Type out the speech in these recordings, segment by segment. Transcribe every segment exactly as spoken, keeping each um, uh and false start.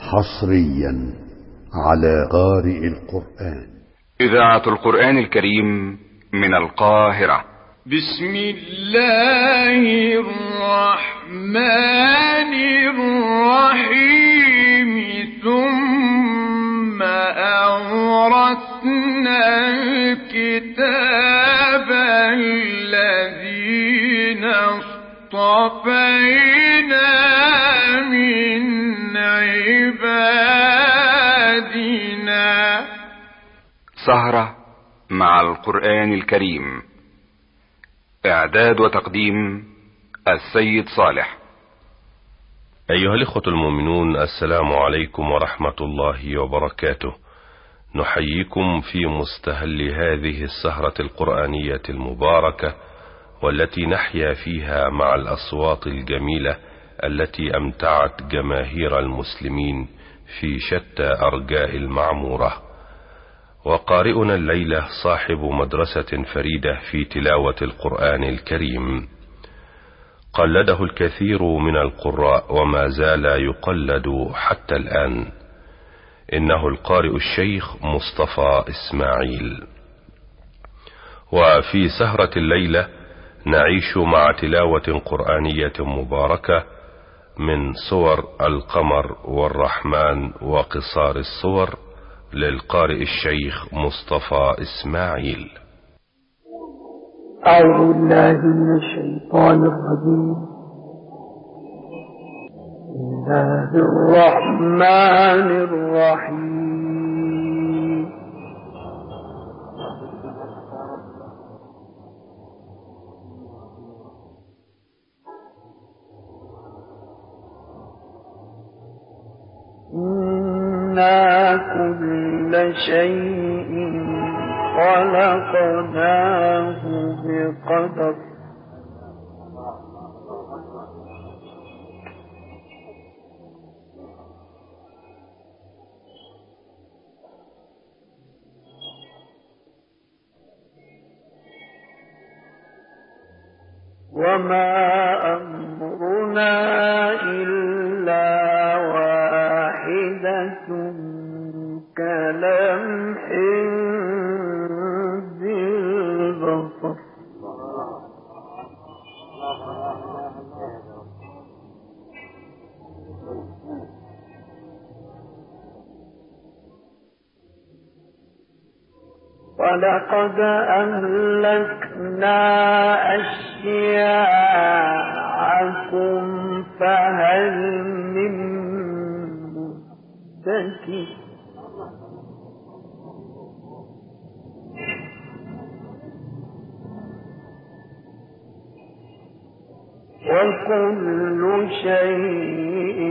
حصريا على قارئ القرآن. إذاعة القرآن الكريم من القاهرة. بسم الله الرحمن الرحيم. ثم أورثنا الكتاب الذين اصطفينا من عبادنا. سهرة مع القرآن الكريم. إعداد وتقديم السيد صالح. أيها الإخوة المؤمنون، السلام عليكم ورحمة الله وبركاته. نحييكم في مستهل هذه السهرة القرآنية المباركة، والتي نحيا فيها مع الأصوات الجميلة التي أمتعت جماهير المسلمين في شتى أرجاء المعمورة. وقارئنا الليلة صاحب مدرسة فريدة في تلاوة القرآن الكريم، قلده الكثير من القراء وما زال يقلد حتى الآن. إنه القارئ الشيخ مصطفى إسماعيل. وفي سهرة الليلة نعيش مع تلاوة قرآنية مباركة من سور القمر والرحمن وقصار الصور للقارئ الشيخ مصطفى إسماعيل. أعوذ بالله من الشيطان الرجيم. بسم الله الرحمن الرحيم. إنا كل شيء خلقناه بقدر. وما أمرنا إلا واحدة كلمح بالبصر. ولقد أهلكنا أشياعكم فهل من مدكر. وكل شيء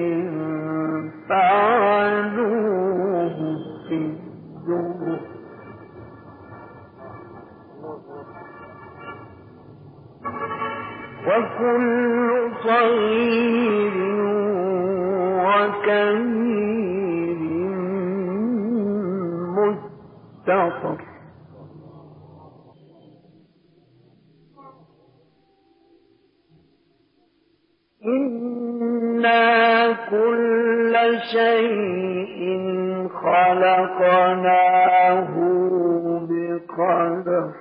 فعلوه في الزبر. وكل صغير وكبير مستطر. إنا كل شيء خلقناه بقدر.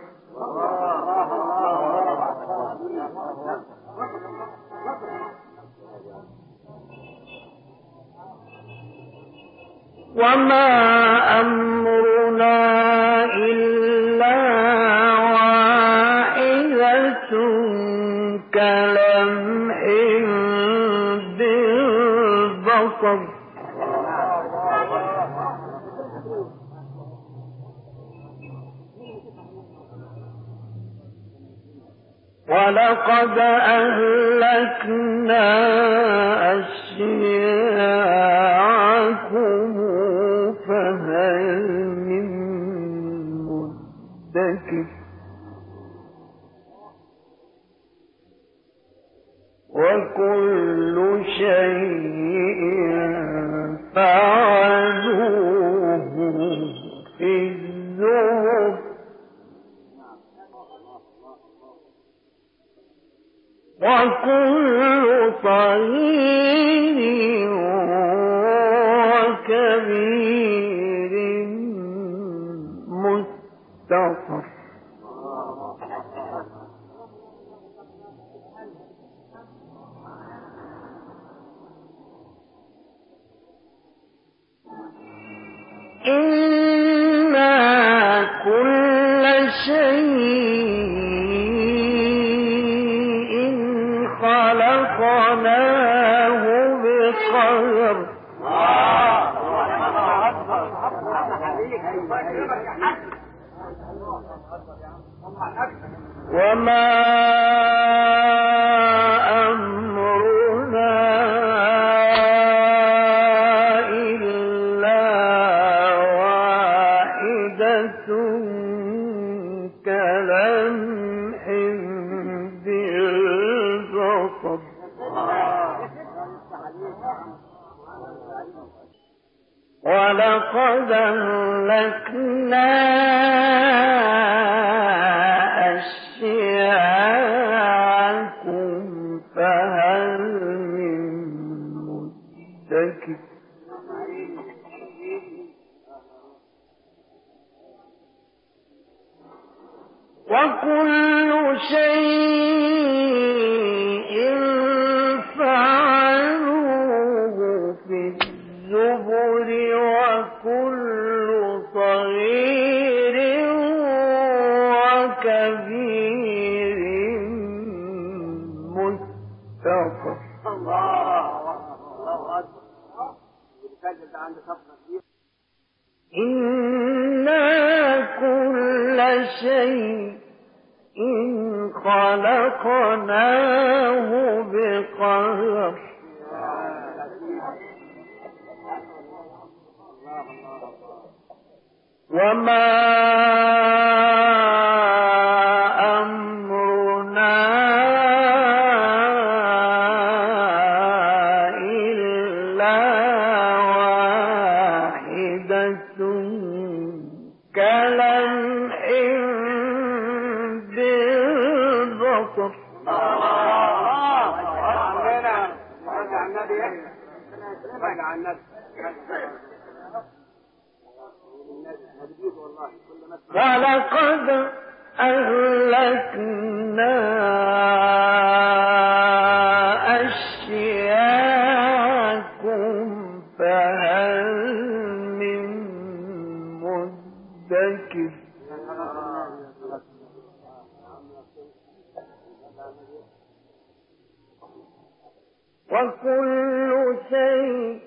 وما أمرنا إلا واحدة كلمح بالبصر. ولقد أهلكنا أشياعكم فهل من مدكر. وكل شيء فعلوه في الزبر. وكل صغير كل شيء خلقناه بقدر وما أمرنا إلا واحدة كلمح بالبصر ولقد أهلكنا أشياءكم فهل من مدكر وكل شيء فعلوه في الزبر وكل صغير وكبير مستقر إنا كل شيء خلقناه بقدر وما أمرنا إلا واحدة كلمح بالبصر ولقد أهلكنا أشياءكم فهل من مدكر وكل شيء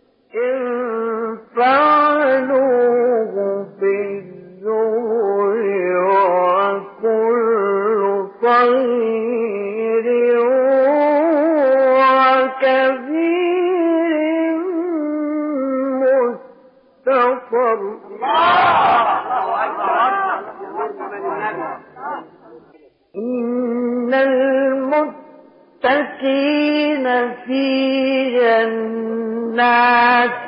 فعلوه في الزبر وكل صغير وكبير مستقر إن المتقين في جنات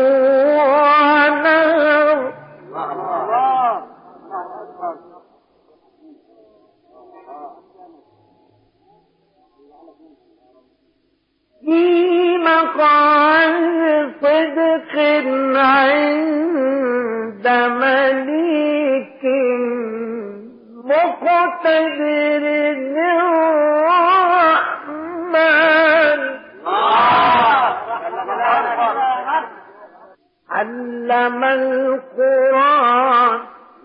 ونهر في مقعد صدق عند مليك مقتدر الرحمن علم القرآن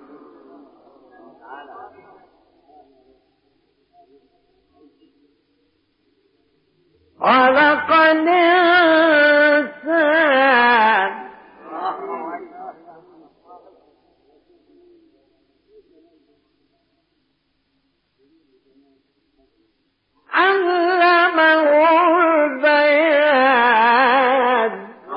خلق الإنسان علمه البيان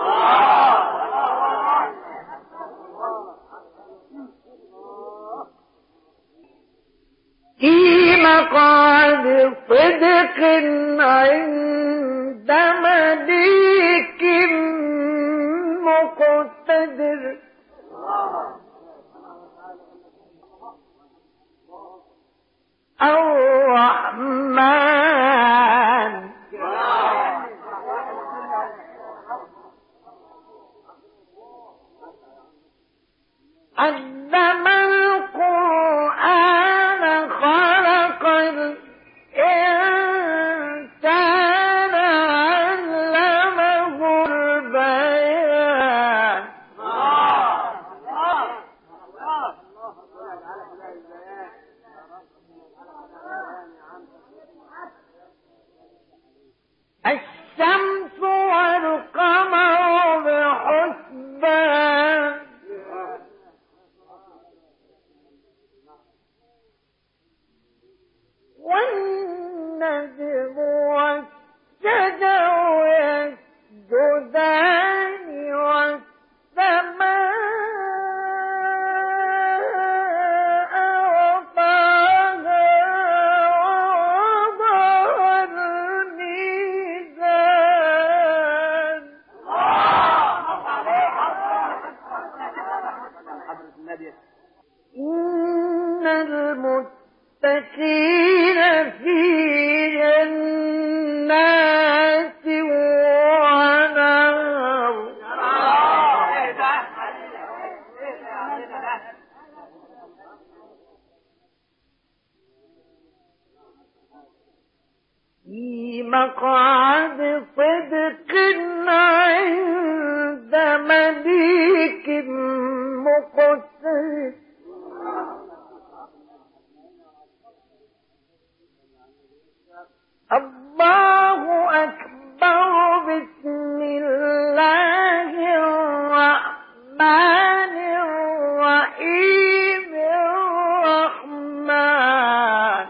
في مقعد صدق عند مليك مقتدر الرحمن علم القرآن خلق الإنسان علمه البيان في مقعد صدق عند مليك مقتدر. الله أكبر. بسم الله الرحمن الرحيم. الرحمن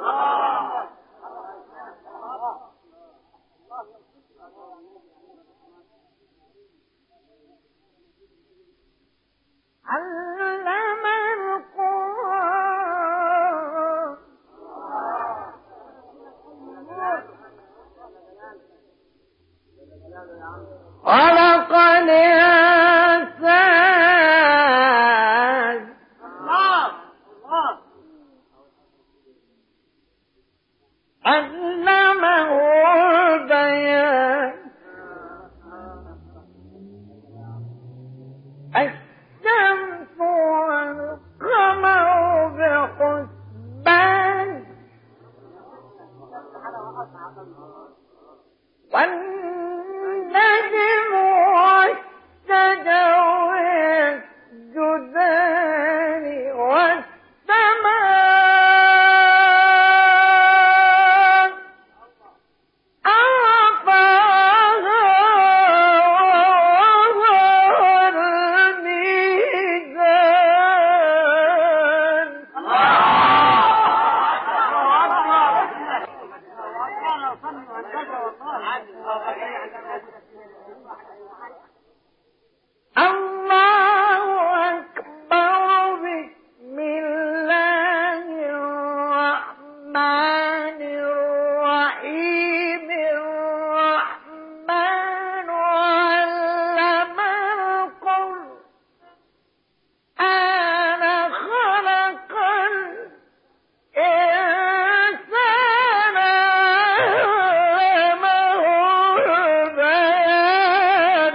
علم القرآن. خلق الإنسان. علمه البيان. الشمس والقمر بحسبان. والنجم والشجر يسجدان. والسماء رفعها ووضع الميزان. الله أكبر. بسم الله الرحمن الرحيم. الرحمن علم القرآن. خلق الإنسان. علمه البيان.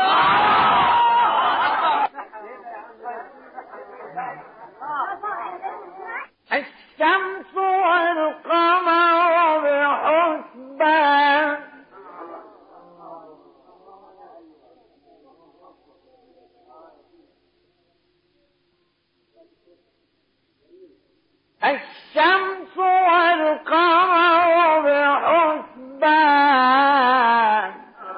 الشمس والقمر بحسبان. الشمس والقمر بحسبان.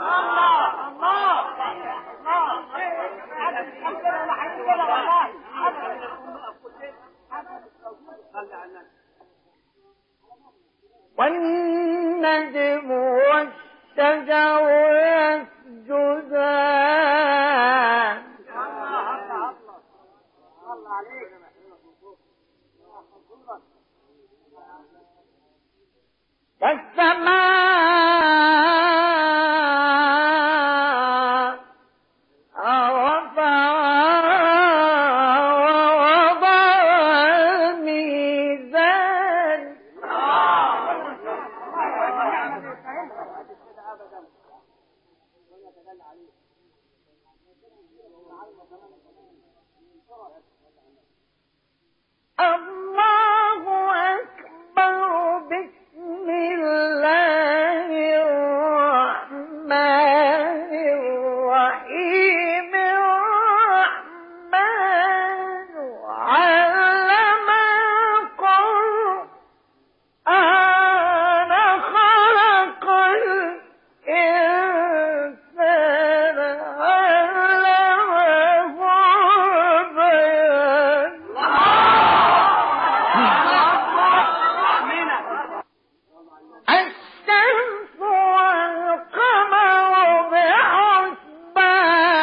والنجم والشجر يسجدان. والسماء رفعها ووضع الميزان. الله أكبر. بسم الله الرحمن الرحيم. الرحمن علم القرآن. خلق الإنسان. علمه البيان. الشمس والقمر بحسبان.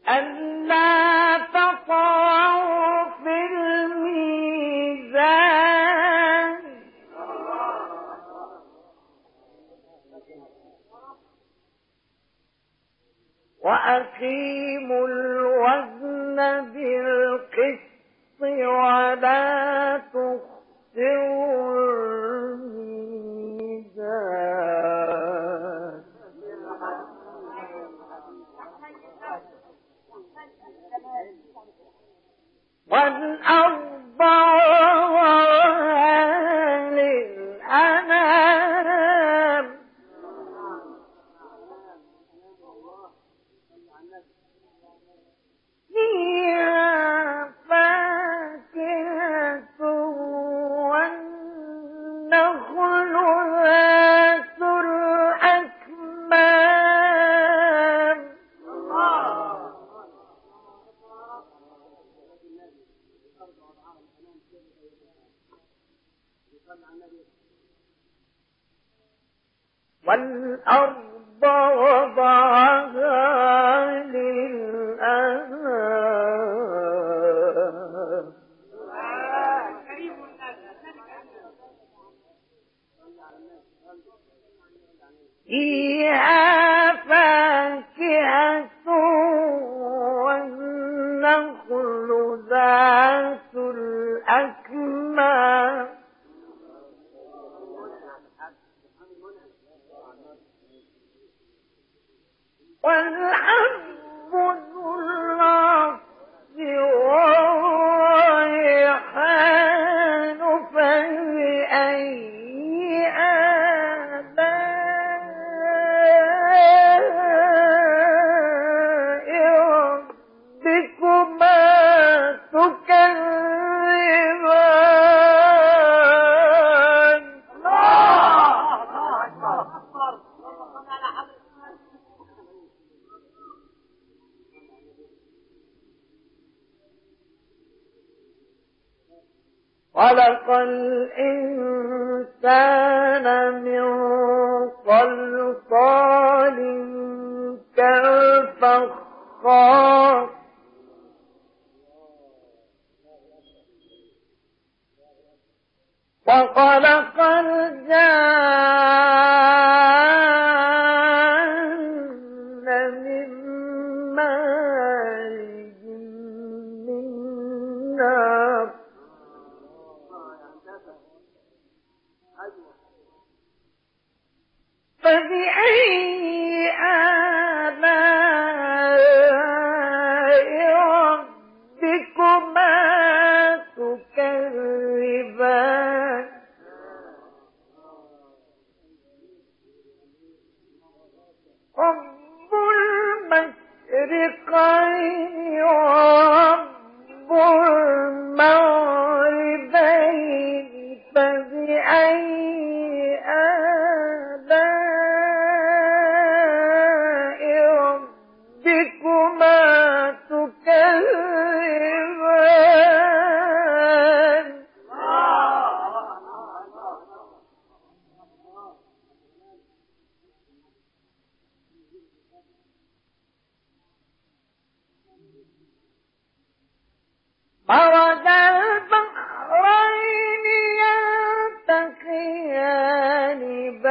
ألا تطغوا في الميزان وأقيموا الوزن بالقسط ولا تخسروا الميزان والأرض وضعها للأنام فيها فاكهة والنخل ذات الأكمام والأرض وضعها للأنام فيها فاكهة والنخل ذات الأكمام والحب ذو العصف والريحان فبأي آلاء ربكما تكذبان خلق الإنسان من صلصال كالفخار وخلق الجان من مارج من نار فبأي آلاء ربكما تكذبان رب المشرقين ورب المغربين فبأي مرج البحرين يلتقيان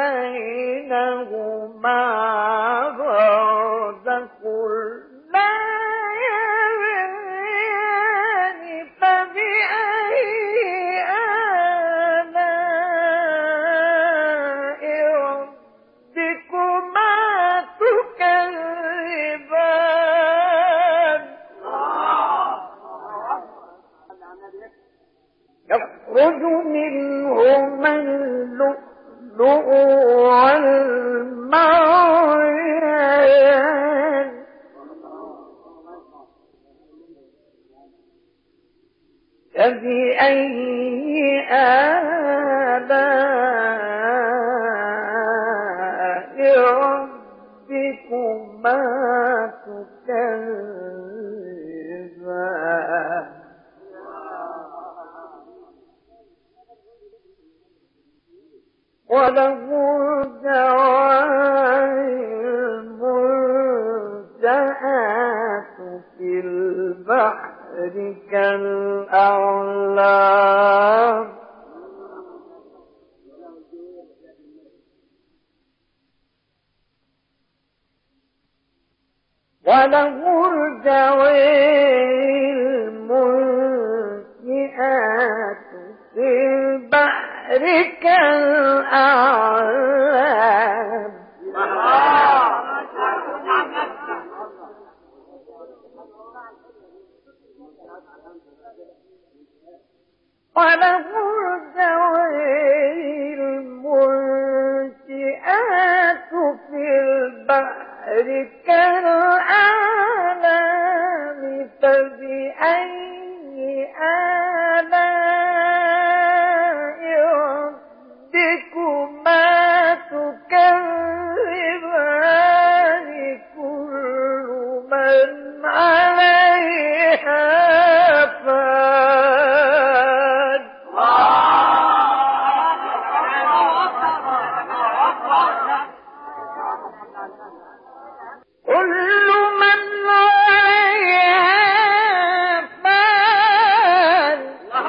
بينهما برزخ لا يبغيان فبأي آلاء ربكما تكذبان يخرج منهما اللؤلؤ والمرجان فبأي آلاء ربكما تكذبان وله الجوار المرسلات في البحر كالأعلام وله الجوار المنشئات في البحر كالأعلام وله الجوار المنشئات في البحر كالأعلام فبأي آلاء ربكما تكذبان كل من عليها فان كل من عليها فان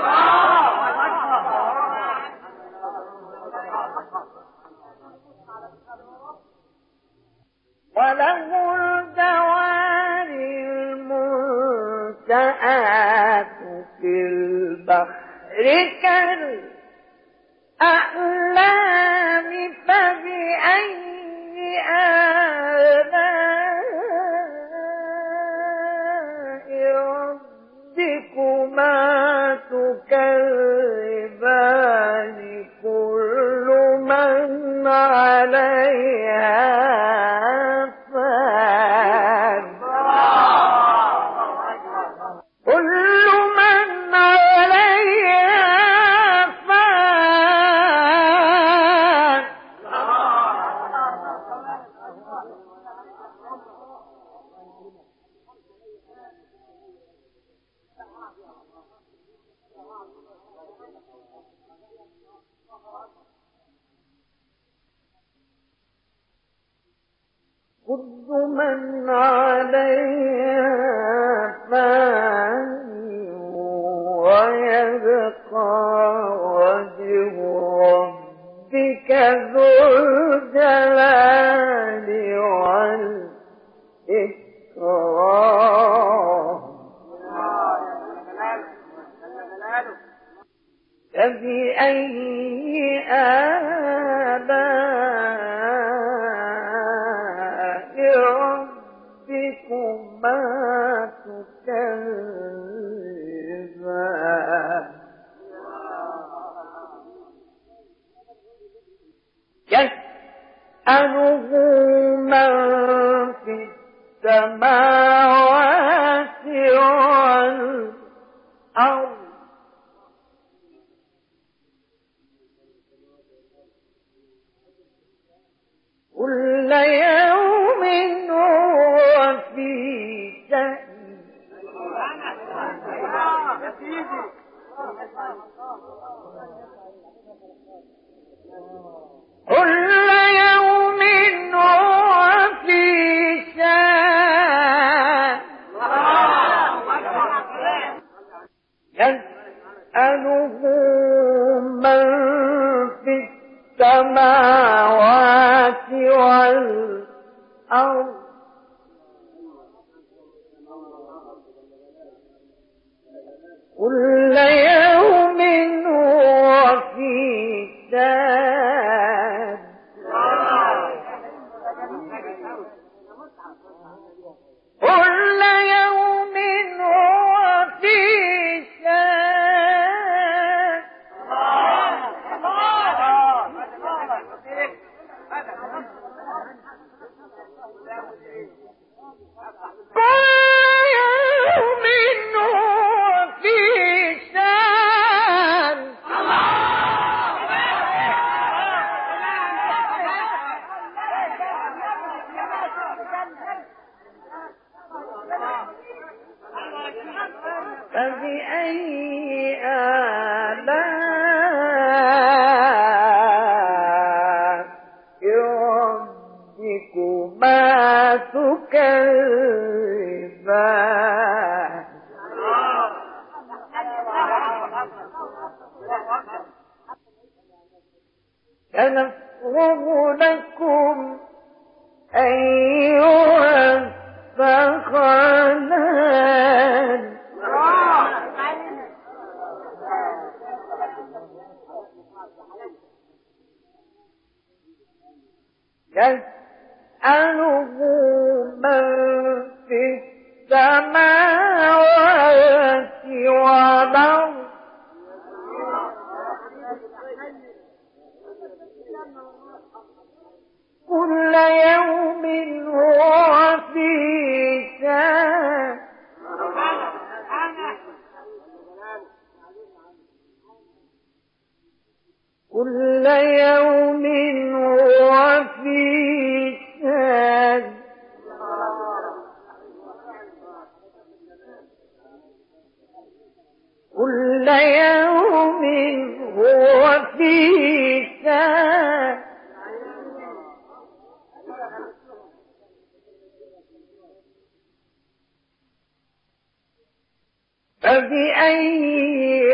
وله الجوار المنشآت في البحر كالأعلام فبأي آلاء ربكما تكذبان كل من عليها فان كل من عليها فان كل من عليها فان ويبقى وجه ربك ذو الجلال والإكرام فبأي آلاء ربكما تكذبان يسأله من في السماوات والأرض كل يوم هو في شأن كل يوم هو في شأن يسأله من في السماوات والأرض كل يوم هو في شأن كل يوم هو في شأن فبأي آلاء ربكما تكذبان سنفرغ لكم أيها الثقلان يسأله من في السماوات والأرض كل يوم هو في شأن كل يوم هو في شأن كل يوم هو في شأن فبأي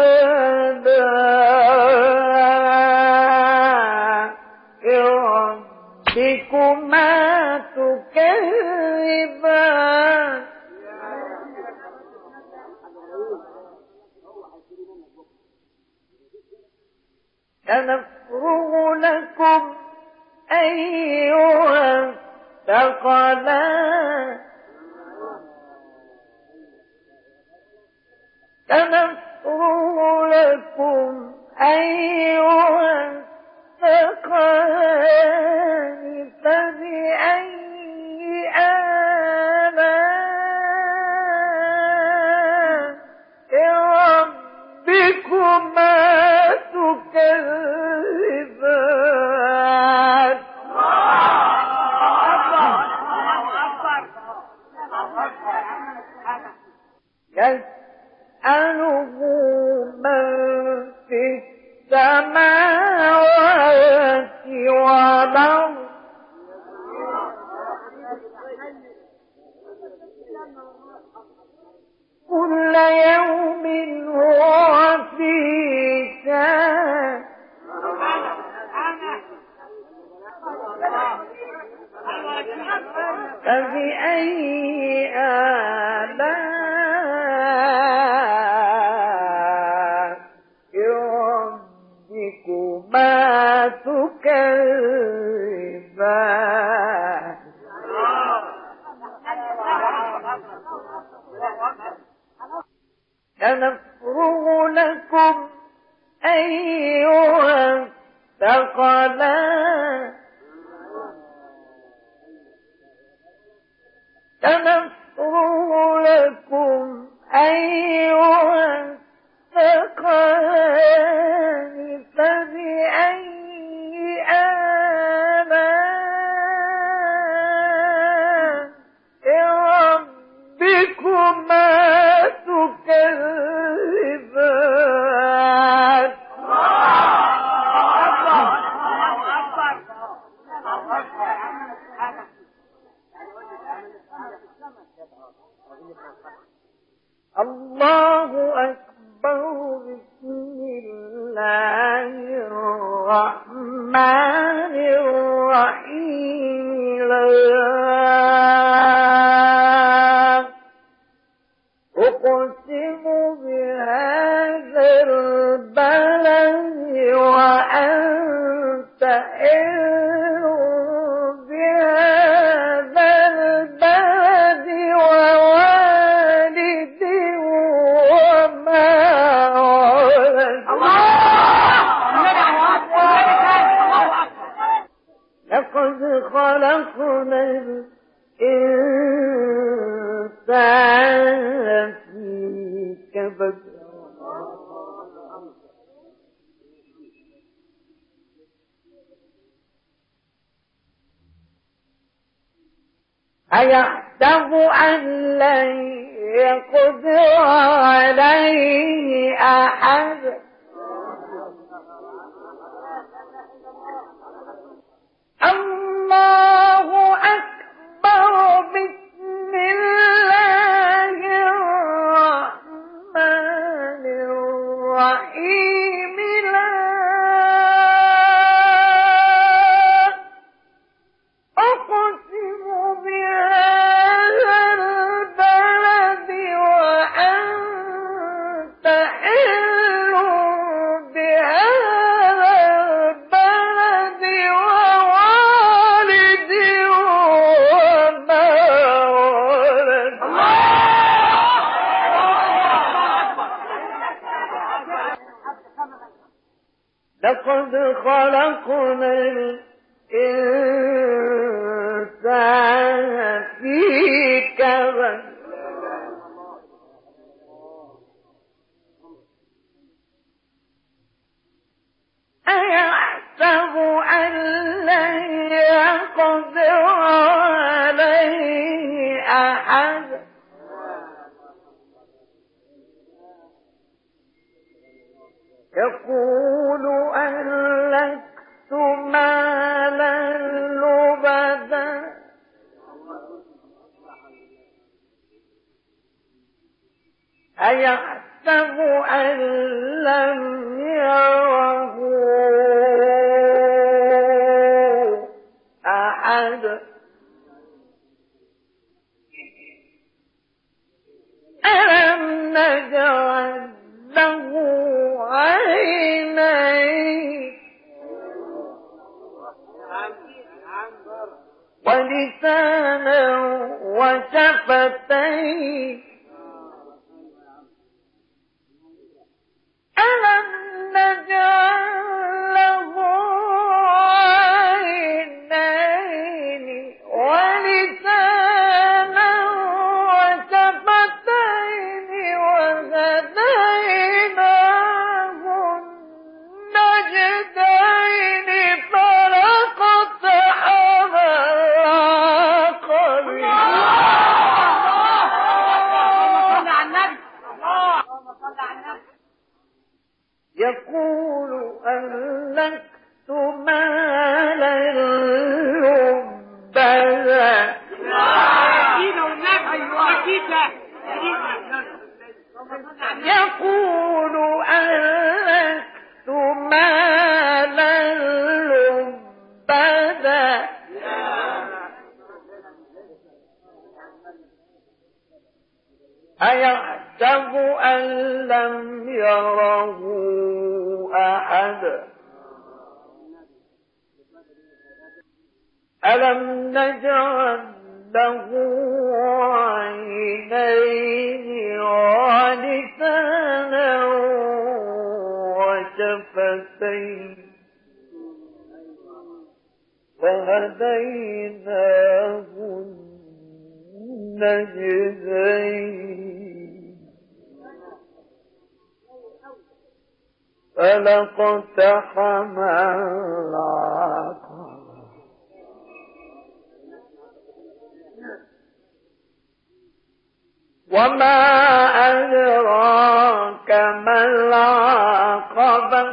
آلاء ربكما تكذبان سنفرغ لكم أيها الثقلان سنفرغ لكم أيها الثقلان فبأي آلاء ربكما تكذبان يسأله من في السماوات والأرض كل يوم هو في شأن فبأي آلاء ربكما تكذبان سنفرغ لكم أيها الثقلان سنفرغ لكم أيها الثقلان فبأي آلاء ربكما تكذبان الله أكبر. بسم الله الرحمن الرحيم. لا أقسم بهذا البلد وأنت حل بهذا البلد ووالد وما ولد. لقد خلقنا الإنسان في كبد. أيحسب أن لن يقدر عليه أحد. الله أكبر. بسم الله لقد خلقنا الإنسان في كبد أيحسب أن لن يقدر عليه أحد يقول أهلكت مالا لبدا أيحسب أن لم يره أحد ألم نجعل له عينين ولسانا وشفتين ألم نجعل له عينين ولسانا وشفتين وهديناه النجدين فلاقتحم العقبة يقول أهلكت مالا لبدا يقول أهلكت مالا لبدا أيحسب أن لم يره أحد ألم نجعل له عينين ولسانا وشفتين فهديناه النجدين فلاقتحم العقبة وما أدراك ما العقبة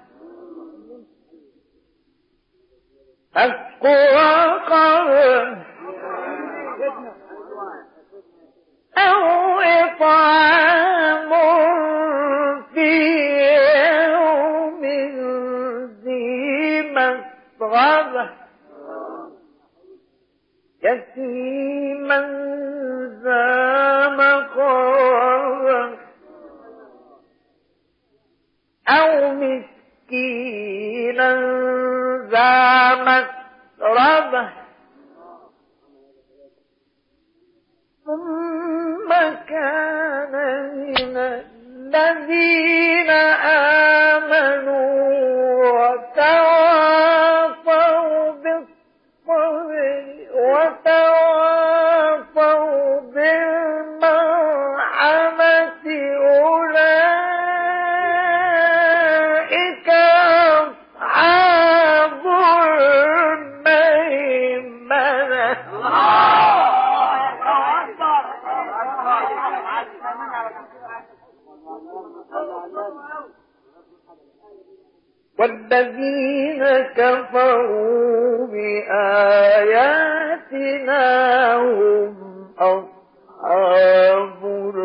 فك رقبة أو إطعام في يوم ذي مسغبة يتيما ذا مقربة أو مسكينا ذا مسربة ثم كان من الذين آمنوا وتواصوا بالصبر وتواصوا بالمرحمة أولئك أصحاب الميمنة والذين كفروا بآياتنا هم أصحاب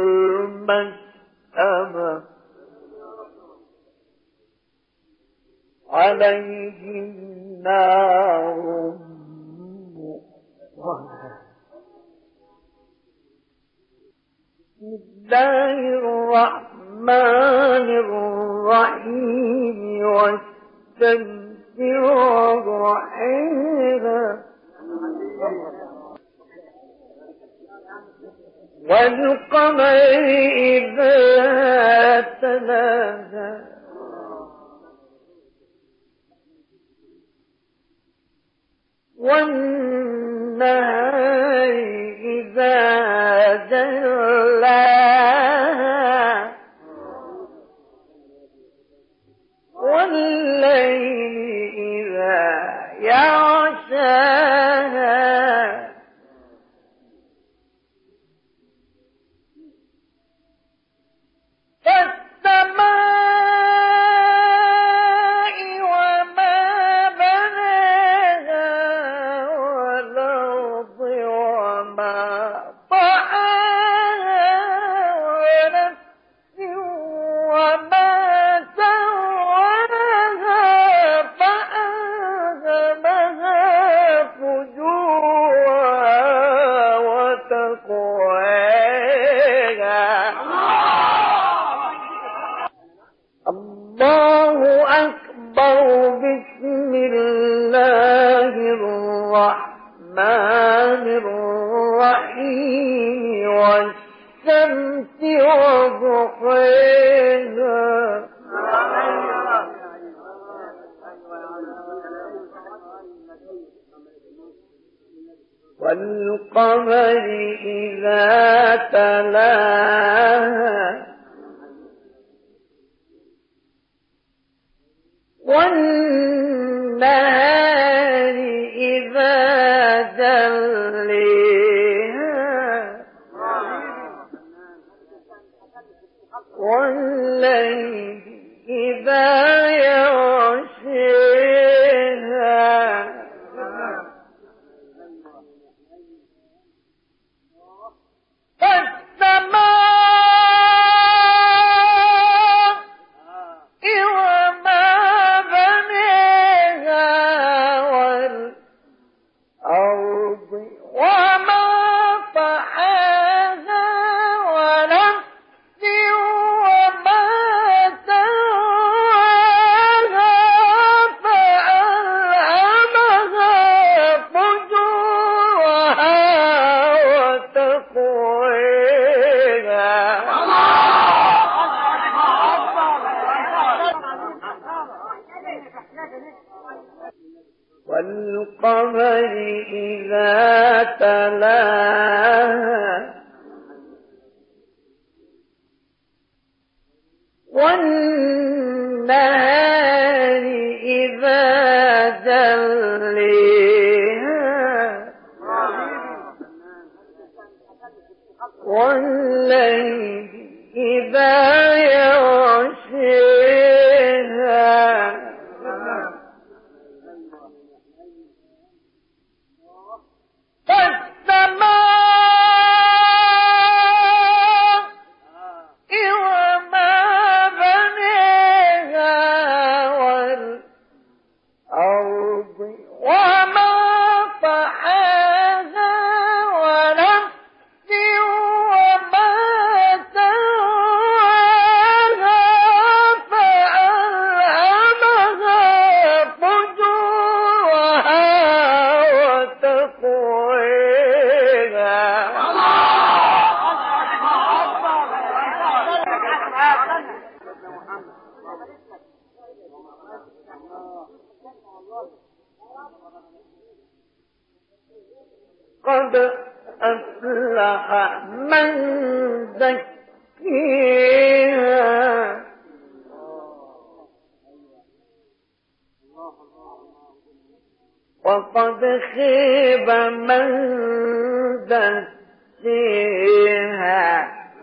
المشأمة عليهم نار مؤصدة بسم الله الرحمن الرحيم والشمس وضحيها والقمر إذا تلاها والنهار إذا جلاها والليل إذا يغشاها فالسماء وما بناها والأرض وما طحاها ونفس وما سواها فألهمها فجورها وتقواها. الله أكبر. بسم الله الرحمن الرحيم والشمس وضحاها والقمر إذا تلاها والنهار إذا جليها والليل إذا يغشاها والقمر إذا تلاها والنهار إذا جليها والليل إذا يغشاها قد أفلح من زكيها وقد خيب من دسيها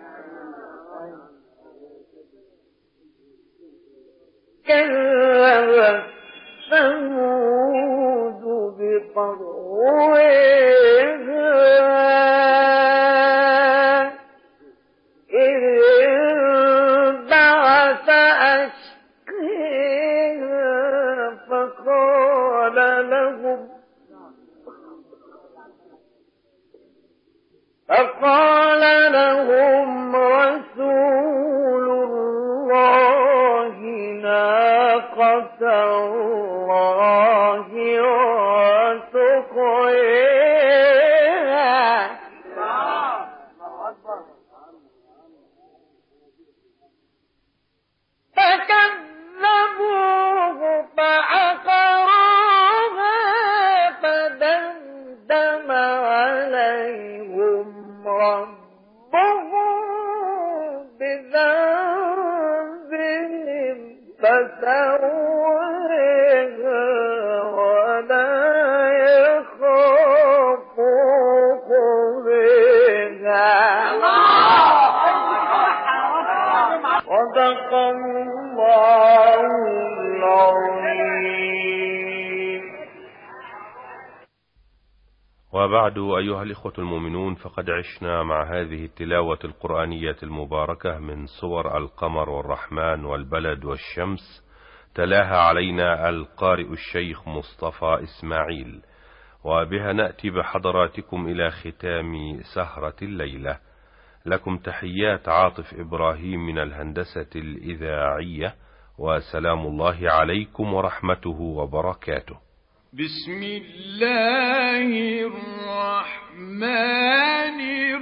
كذب ثمود بطغواها إذ انبعث أشقاها فقال لهم فقال لهم رسول الله ناقة الله وسقياها صدق الله العظيم. وبعد أيها الإخوة المؤمنون، فقد عشنا مع هذه التلاوة القرآنية المباركة من سور القمر والرحمن والبلد والشمس، تلاها علينا القارئ الشيخ مصطفى إسماعيل، وبها نأتي بحضراتكم إلى ختام سهرة الليلة. لكم تحيات عاطف إبراهيم من الهندسة الإذاعية، وسلام الله عليكم ورحمته وبركاته. بسم الله الرحمن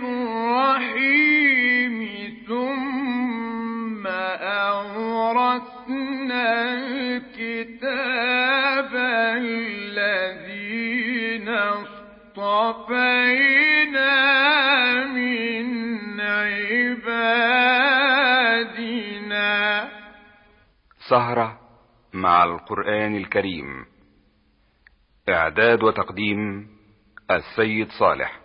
الرحيم. ثم أورثنا الكتاب الذين اصطفينا من عبادنا. سهرة مع القرآن الكريم. إعداد وتقديم السيد صالح.